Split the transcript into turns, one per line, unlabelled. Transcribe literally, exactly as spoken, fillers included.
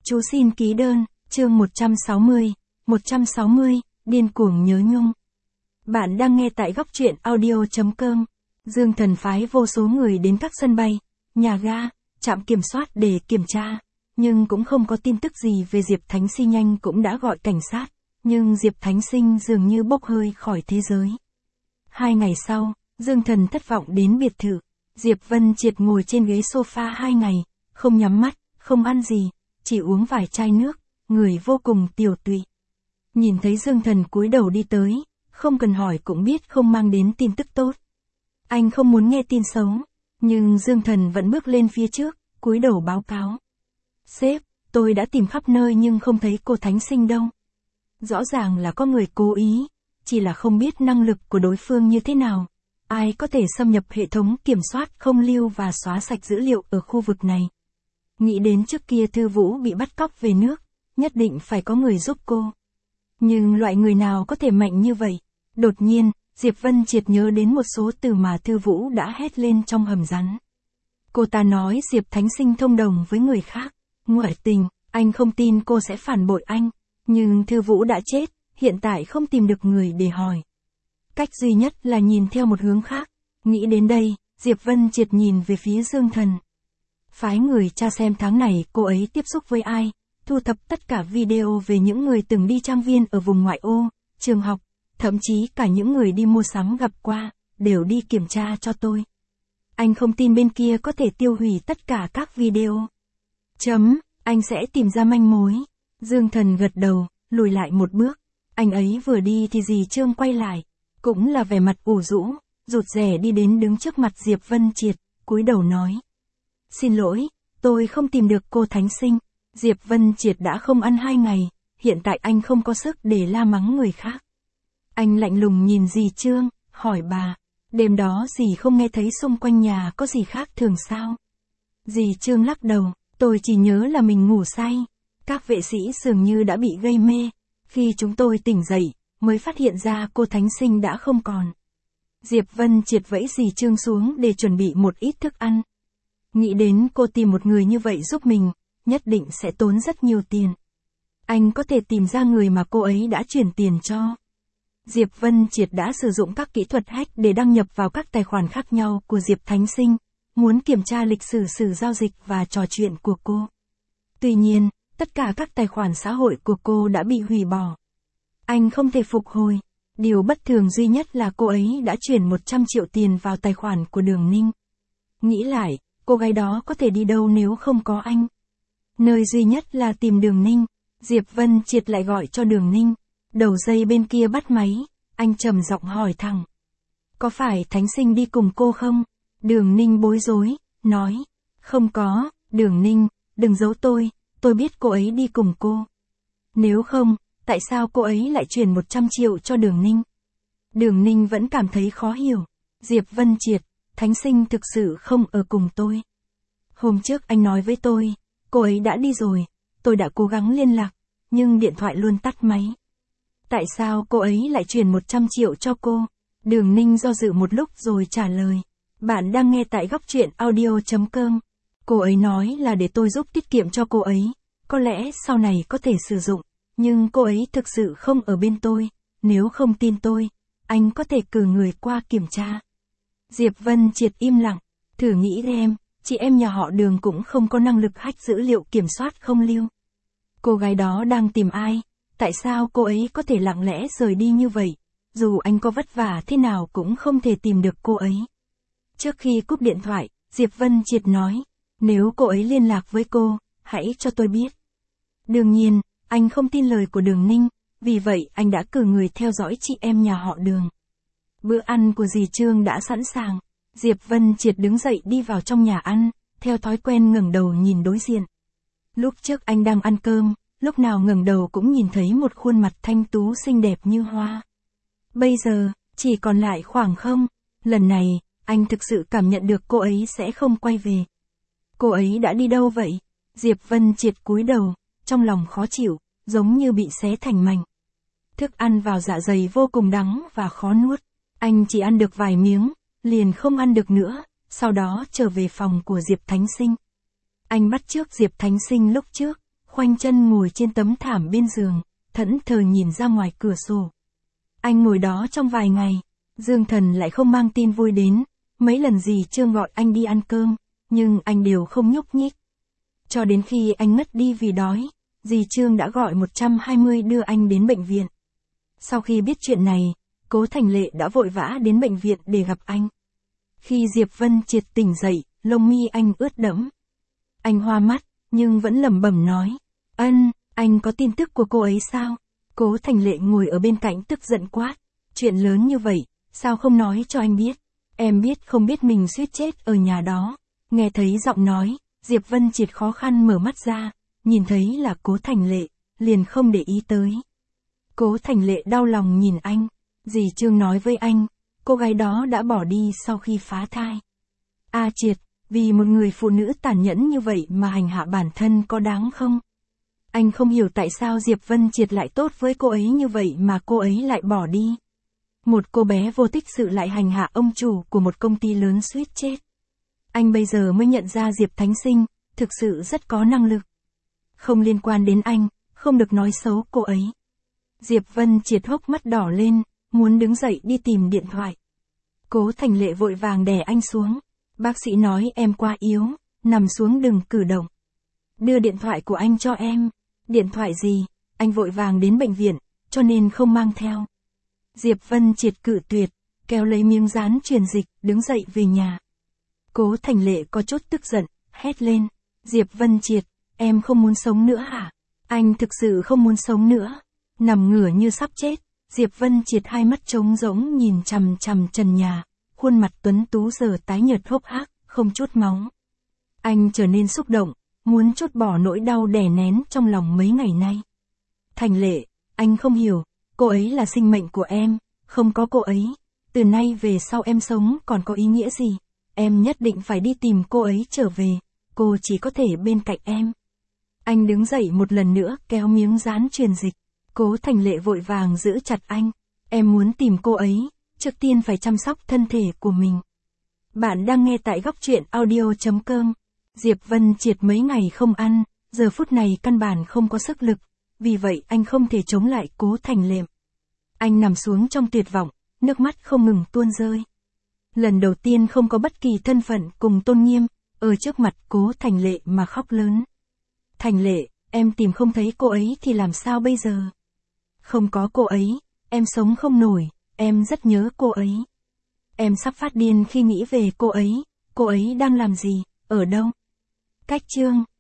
Chú xin ký đơn, chương một trăm sáu mươi, một trăm sáu mươi, điên cuồng nhớ nhung. Bạn đang nghe tại góc truyện audio chấm com. Dương Thần phái vô số người đến các sân bay, nhà ga, trạm kiểm soát để kiểm tra, nhưng cũng không có tin tức gì về Diệp Thánh Sinh. Anh cũng đã gọi cảnh sát, nhưng Diệp Thánh Sinh dường như bốc hơi khỏi thế giới. Hai ngày sau, Dương Thần thất vọng đến biệt thự. Diệp Vân Triệt ngồi trên ghế sofa hai ngày, không nhắm mắt, không ăn gì, chỉ uống vài chai nước, người vô cùng tiều tụy. Nhìn thấy Dương Thần cúi đầu đi tới, không cần hỏi cũng biết không mang đến tin tức tốt. Anh không muốn nghe tin xấu, nhưng Dương Thần vẫn bước lên phía trước, cúi đầu báo cáo. Sếp, tôi đã tìm khắp nơi nhưng không thấy cô Thánh Sinh đâu. Rõ ràng là có người cố ý, chỉ là không biết năng lực của đối phương như thế nào. Ai có thể xâm nhập hệ thống kiểm soát không lưu và xóa sạch dữ liệu ở khu vực này. Nghĩ đến trước kia Thư Vũ bị bắt cóc về nước, nhất định phải có người giúp cô. Nhưng loại người nào có thể mạnh như vậy? Đột nhiên, Diệp Vân Triệt nhớ đến một số từ mà Thư Vũ đã hét lên trong hầm rắn. Cô ta nói Diệp Thánh Sinh thông đồng với người khác. Ngoại tình, anh không tin cô sẽ phản bội anh. Nhưng Thư Vũ đã chết, hiện tại không tìm được người để hỏi. Cách duy nhất là nhìn theo một hướng khác. Nghĩ đến đây, Diệp Vân Triệt nhìn về phía Dương Thần. Phái người tra xem tháng này cô ấy tiếp xúc với ai, thu thập tất cả video về những người từng đi trang viên ở vùng ngoại ô, trường học, thậm chí cả những người đi mua sắm gặp qua, đều đi kiểm tra cho tôi. Anh không tin bên kia có thể tiêu hủy tất cả các video. Chấm, anh sẽ tìm ra manh mối. Dương Thần gật đầu, lùi lại một bước. Anh ấy vừa đi thì dì Trương quay lại, cũng là vẻ mặt ủ rũ, rụt rè đi đến đứng trước mặt Diệp Vân Triệt, cúi đầu nói. Xin lỗi, tôi không tìm được cô Thánh Sinh. Diệp Vân Triệt đã không ăn hai ngày, hiện tại anh không có sức để la mắng người khác. Anh lạnh lùng nhìn dì Trương, hỏi bà, đêm đó dì không nghe thấy xung quanh nhà có gì khác thường sao? Dì Trương lắc đầu, tôi chỉ nhớ là mình ngủ say. Các vệ sĩ dường như đã bị gây mê. Khi chúng tôi tỉnh dậy, mới phát hiện ra cô Thánh Sinh đã không còn. Diệp Vân Triệt vẫy dì Trương xuống để chuẩn bị một ít thức ăn. Nghĩ đến cô tìm một người như vậy giúp mình, nhất định sẽ tốn rất nhiều tiền. Anh có thể tìm ra người mà cô ấy đã chuyển tiền cho. Diệp Vân Triệt đã sử dụng các kỹ thuật hack để đăng nhập vào các tài khoản khác nhau của Diệp Thánh Sinh, muốn kiểm tra lịch sử sử giao dịch và trò chuyện của cô. Tuy nhiên, tất cả các tài khoản xã hội của cô đã bị hủy bỏ. Anh không thể phục hồi. Điều bất thường duy nhất là cô ấy đã chuyển một trăm triệu tiền vào tài khoản của Đường Ninh. Nghĩ lại, cô gái đó có thể đi đâu nếu không có anh? Nơi duy nhất là tìm Đường Ninh. Diệp Vân Triệt lại gọi cho Đường Ninh. Đầu dây bên kia bắt máy, anh trầm giọng hỏi thẳng. Có phải Thánh Sinh đi cùng cô không? Đường Ninh bối rối, nói. Không có, Đường Ninh, đừng giấu tôi, tôi biết cô ấy đi cùng cô. Nếu không, tại sao cô ấy lại chuyển một trăm triệu cho Đường Ninh? Đường Ninh vẫn cảm thấy khó hiểu. Diệp Vân Triệt, Thánh Sinh thực sự không ở cùng tôi. Hôm trước anh nói với tôi, cô ấy đã đi rồi, tôi đã cố gắng liên lạc, nhưng điện thoại luôn tắt máy. Tại sao cô ấy lại chuyển một trăm triệu cho cô? Đường Ninh do dự một lúc rồi trả lời. Bạn đang nghe tại góc truyện audio chấm com. Cô ấy nói là để tôi giúp tiết kiệm cho cô ấy, có lẽ sau này có thể sử dụng, nhưng cô ấy thực sự không ở bên tôi, nếu không tin tôi, anh có thể cử người qua kiểm tra. Diệp Vân Triệt im lặng, thử nghĩ em, chị em nhà họ Đường cũng không có năng lực hack dữ liệu kiểm soát không lưu. Cô gái đó đang tìm ai? Tại sao cô ấy có thể lặng lẽ rời đi như vậy? Dù anh có vất vả thế nào cũng không thể tìm được cô ấy. Trước khi cúp điện thoại, Diệp Vân Triệt nói, nếu cô ấy liên lạc với cô, hãy cho tôi biết. Đương nhiên, anh không tin lời của Đường Ninh, vì vậy anh đã cử người theo dõi chị em nhà họ Đường. Bữa ăn của dì Trương đã sẵn sàng. Diệp Vân Triệt đứng dậy đi vào trong nhà ăn, theo thói quen ngẩng đầu nhìn đối diện. Lúc trước anh đang ăn cơm, lúc nào ngẩng đầu cũng nhìn thấy một khuôn mặt thanh tú xinh đẹp như hoa. Bây giờ, chỉ còn lại khoảng không. Lần này, anh thực sự cảm nhận được cô ấy sẽ không quay về. Cô ấy đã đi đâu vậy? Diệp Vân Triệt cúi đầu, trong lòng khó chịu, giống như bị xé thành mảnh. Thức ăn vào dạ dày vô cùng đắng và khó nuốt. Anh chỉ ăn được vài miếng, liền không ăn được nữa, sau đó trở về phòng của Diệp Thánh Sinh. Anh bắt chước Diệp Thánh Sinh lúc trước, khoanh chân ngồi trên tấm thảm bên giường, thẫn thờ nhìn ra ngoài cửa sổ. Anh ngồi đó trong vài ngày, Dương Thần lại không mang tin vui đến, mấy lần dì Trương gọi anh đi ăn cơm, nhưng anh đều không nhúc nhích. Cho đến khi anh ngất đi vì đói, dì Trương đã gọi một trăm hai mươi đưa anh đến bệnh viện. Sau khi biết chuyện này, Cố Thành Lệ đã vội vã đến bệnh viện để gặp anh. Khi Diệp Vân Triệt tỉnh dậy, lông mi anh ướt đẫm. Anh hoa mắt, nhưng vẫn lẩm bẩm nói, ân, anh có tin tức của cô ấy sao? Cố Thành Lệ ngồi ở bên cạnh tức giận quát, chuyện lớn như vậy, sao không nói cho anh biết? Em biết không biết mình suýt chết ở nhà đó. Nghe thấy giọng nói, Diệp Vân Triệt khó khăn mở mắt ra, nhìn thấy là Cố Thành Lệ, liền không để ý tới. Cố Thành Lệ đau lòng nhìn anh, dì Trương nói với anh, cô gái đó đã bỏ đi sau khi phá thai. A Triệt, vì một người phụ nữ tàn nhẫn như vậy mà hành hạ bản thân có đáng không? Anh không hiểu tại sao Diệp Vân Triệt lại tốt với cô ấy như vậy mà cô ấy lại bỏ đi. Một cô bé vô tích sự lại hành hạ ông chủ của một công ty lớn suýt chết. Anh bây giờ mới nhận ra Diệp Thánh Sinh, thực sự rất có năng lực. Không liên quan đến anh, không được nói xấu cô ấy. Diệp Vân Triệt hốc mắt đỏ lên, muốn đứng dậy đi tìm điện thoại. Cố Thành Lệ vội vàng đè anh xuống. Bác sĩ nói em quá yếu, nằm xuống đừng cử động. Đưa điện thoại của anh cho em. Điện thoại gì? Anh vội vàng đến bệnh viện, cho nên không mang theo. Diệp Vân Triệt cự tuyệt, kéo lấy miếng dán truyền dịch, đứng dậy về nhà. Cố Thành Lệ có chút tức giận, hét lên. Diệp Vân Triệt, em không muốn sống nữa hả? Anh thực sự không muốn sống nữa. Nằm ngửa như sắp chết, Diệp Vân Triệt hai mắt trống rỗng nhìn chằm chằm trần nhà, khuôn mặt tuấn tú giờ tái nhợt hốc hác, không chút máu. Anh trở nên xúc động, muốn trút bỏ nỗi đau đè nén trong lòng mấy ngày nay. Thành Lệ, anh không hiểu, cô ấy là sinh mệnh của em, không có cô ấy, từ nay về sau em sống còn có ý nghĩa gì? Em nhất định phải đi tìm cô ấy trở về, cô chỉ có thể bên cạnh em. Anh đứng dậy một lần nữa kéo miếng dán truyền dịch. Cố Thành Lệ vội vàng giữ chặt anh. Em muốn tìm cô ấy, trước tiên phải chăm sóc thân thể của mình. Bạn đang nghe tại góc truyện audio chấm com. Diệp Vân Triệt mấy ngày không ăn, giờ phút này căn bản không có sức lực, vì vậy anh không thể chống lại Cố Thành Lệ. Anh nằm xuống trong tuyệt vọng, nước mắt không ngừng tuôn rơi. Lần đầu tiên không có bất kỳ thân phận cùng tôn nghiêm, ở trước mặt Cố Thành Lệ mà khóc lớn. Thành Lệ, em tìm không thấy cô ấy thì làm sao bây giờ? Không có cô ấy, em sống không nổi, em rất nhớ cô ấy. Em sắp phát điên khi nghĩ về cô ấy, cô ấy đang làm gì, ở đâu? Cách chương